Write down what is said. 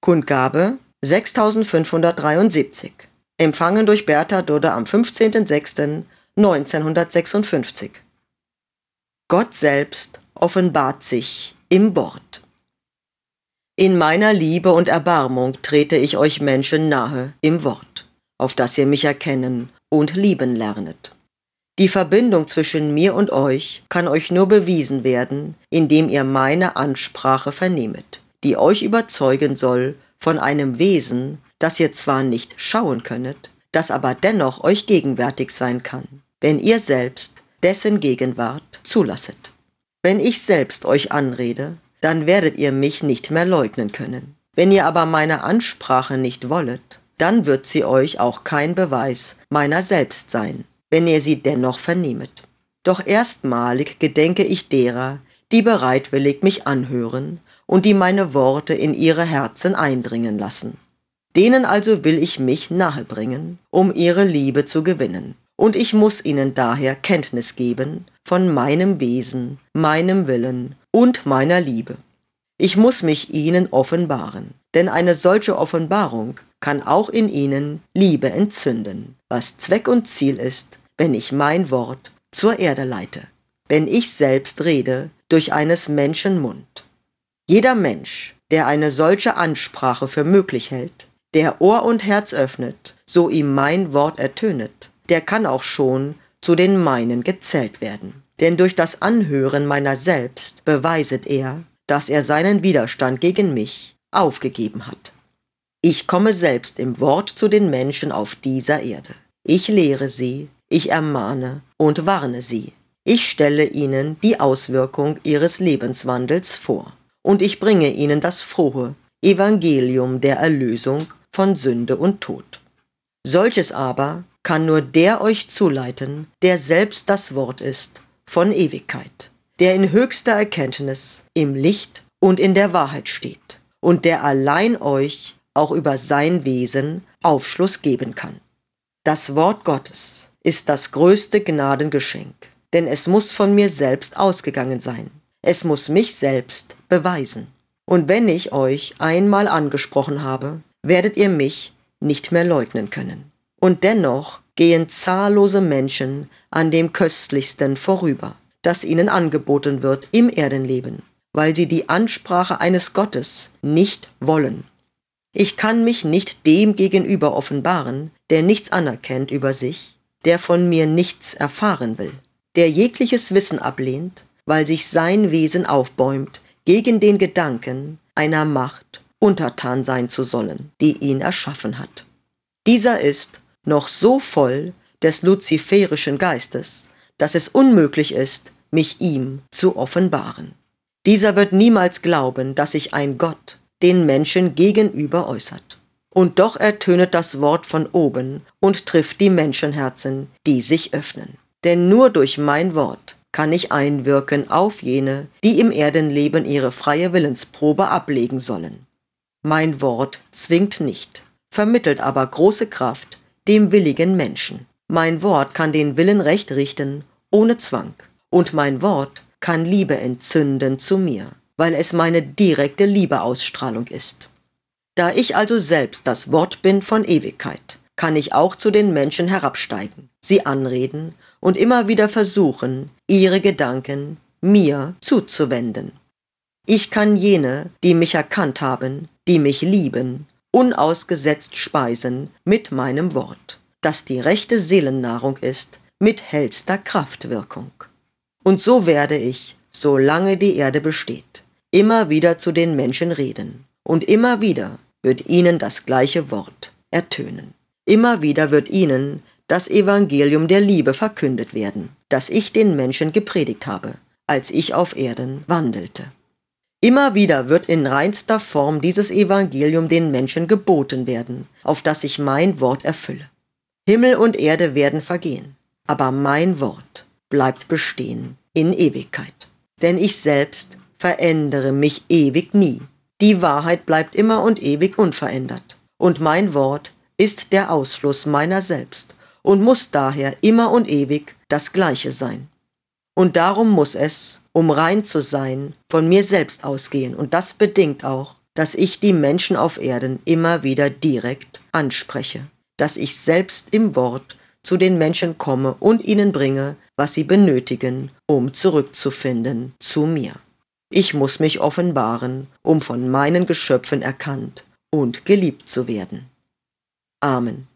Kundgabe 6573. Empfangen durch Bertha Dudde am 15.06.1956. Gott selbst offenbart sich im Wort. In meiner Liebe und Erbarmung trete ich euch Menschen nahe im Wort, auf dass ihr mich erkennen und lieben lernet. Die Verbindung zwischen mir und euch kann euch nur bewiesen werden, indem ihr meine Ansprache vernehmet, die euch überzeugen soll von einem Wesen, das ihr zwar nicht schauen könnet, das aber dennoch euch gegenwärtig sein kann, wenn ihr selbst dessen Gegenwart zulasset. Wenn ich selbst euch anrede, dann werdet ihr mich nicht mehr leugnen können. Wenn ihr aber meine Ansprache nicht wollet, dann wird sie euch auch kein Beweis meiner selbst sein, wenn ihr sie dennoch vernehmet. Doch erstmalig gedenke ich derer, die bereitwillig mich anhören und die meine Worte in ihre Herzen eindringen lassen. Denen also will ich mich nahebringen, um ihre Liebe zu gewinnen. Und ich muss ihnen daher Kenntnis geben von meinem Wesen, meinem Willen und meiner Liebe. Ich muss mich ihnen offenbaren, denn eine solche Offenbarung kann auch in ihnen Liebe entzünden, was Zweck und Ziel ist, wenn ich mein Wort zur Erde leite, wenn ich selbst rede durch eines Menschen Mund. Jeder Mensch, der eine solche Ansprache für möglich hält, der Ohr und Herz öffnet, so ihm mein Wort ertönet, der kann auch schon zu den meinen gezählt werden. Denn durch das Anhören meiner selbst beweiset er, dass er seinen Widerstand gegen mich aufgegeben hat. Ich komme selbst im Wort zu den Menschen auf dieser Erde. Ich lehre sie, ich ermahne und warne sie. Ich stelle ihnen die Auswirkung ihres Lebenswandels vor. Und ich bringe ihnen das frohe Evangelium der Erlösung von Sünde und Tod. Solches aber kann nur der euch zuleiten, der selbst das Wort ist von Ewigkeit, der in höchster Erkenntnis im Licht und in der Wahrheit steht und der allein euch auch über sein Wesen Aufschluss geben kann. Das Wort Gottes ist das größte Gnadengeschenk, denn es muss von mir selbst ausgegangen sein. Es muss mich selbst beweisen. Und wenn ich euch einmal angesprochen habe, werdet ihr mich nicht mehr leugnen können. Und dennoch gehen zahllose Menschen an dem Köstlichsten vorüber, das ihnen angeboten wird im Erdenleben, weil sie die Ansprache eines Gottes nicht wollen. Ich kann mich nicht dem gegenüber offenbaren, der nichts anerkennt über sich, der von mir nichts erfahren will, der jegliches Wissen ablehnt, weil sich sein Wesen aufbäumt gegen den Gedanken einer Macht untertan sein zu sollen, die ihn erschaffen hat. Dieser ist noch so voll des luziferischen Geistes, dass es unmöglich ist, mich ihm zu offenbaren. Dieser wird niemals glauben, dass sich ein Gott den Menschen gegenüber äußert. Und doch ertönet das Wort von oben und trifft die Menschenherzen, die sich öffnen. Denn nur durch mein Wort kann ich einwirken auf jene, die im Erdenleben ihre freie Willensprobe ablegen sollen. Mein Wort zwingt nicht, vermittelt aber große Kraft dem willigen Menschen. Mein Wort kann den Willen recht richten, ohne Zwang. Und mein Wort kann Liebe entzünden zu mir, weil es meine direkte Liebeausstrahlung ist. Da ich also selbst das Wort bin von Ewigkeit, kann ich auch zu den Menschen herabsteigen, sie anreden und immer wieder versuchen, ihre Gedanken mir zuzuwenden. Ich kann jene, die mich erkannt haben, die mich lieben, unausgesetzt speisen mit meinem Wort, das die rechte Seelennahrung ist, mit hellster Kraftwirkung. Und so werde ich, solange die Erde besteht, immer wieder zu den Menschen reden. Und immer wieder wird ihnen das gleiche Wort ertönen. Immer wieder wird ihnen das Evangelium der Liebe verkündet werden, das ich den Menschen gepredigt habe, als ich auf Erden wandelte. Immer wieder wird in reinster Form dieses Evangelium den Menschen geboten werden, auf das ich mein Wort erfülle. Himmel und Erde werden vergehen, aber mein Wort bleibt bestehen in Ewigkeit. Denn ich selbst verändere mich ewig nie. Die Wahrheit bleibt immer und ewig unverändert. Und mein Wort ist der Ausfluss meiner selbst und muss daher immer und ewig das Gleiche sein. Und darum muss es, um rein zu sein, von mir selbst ausgehen. Und das bedingt auch, dass ich die Menschen auf Erden immer wieder direkt anspreche, dass ich selbst im Wort zu den Menschen komme und ihnen bringe, was sie benötigen, um zurückzufinden zu mir. Ich muss mich offenbaren, um von meinen Geschöpfen erkannt und geliebt zu werden. Amen.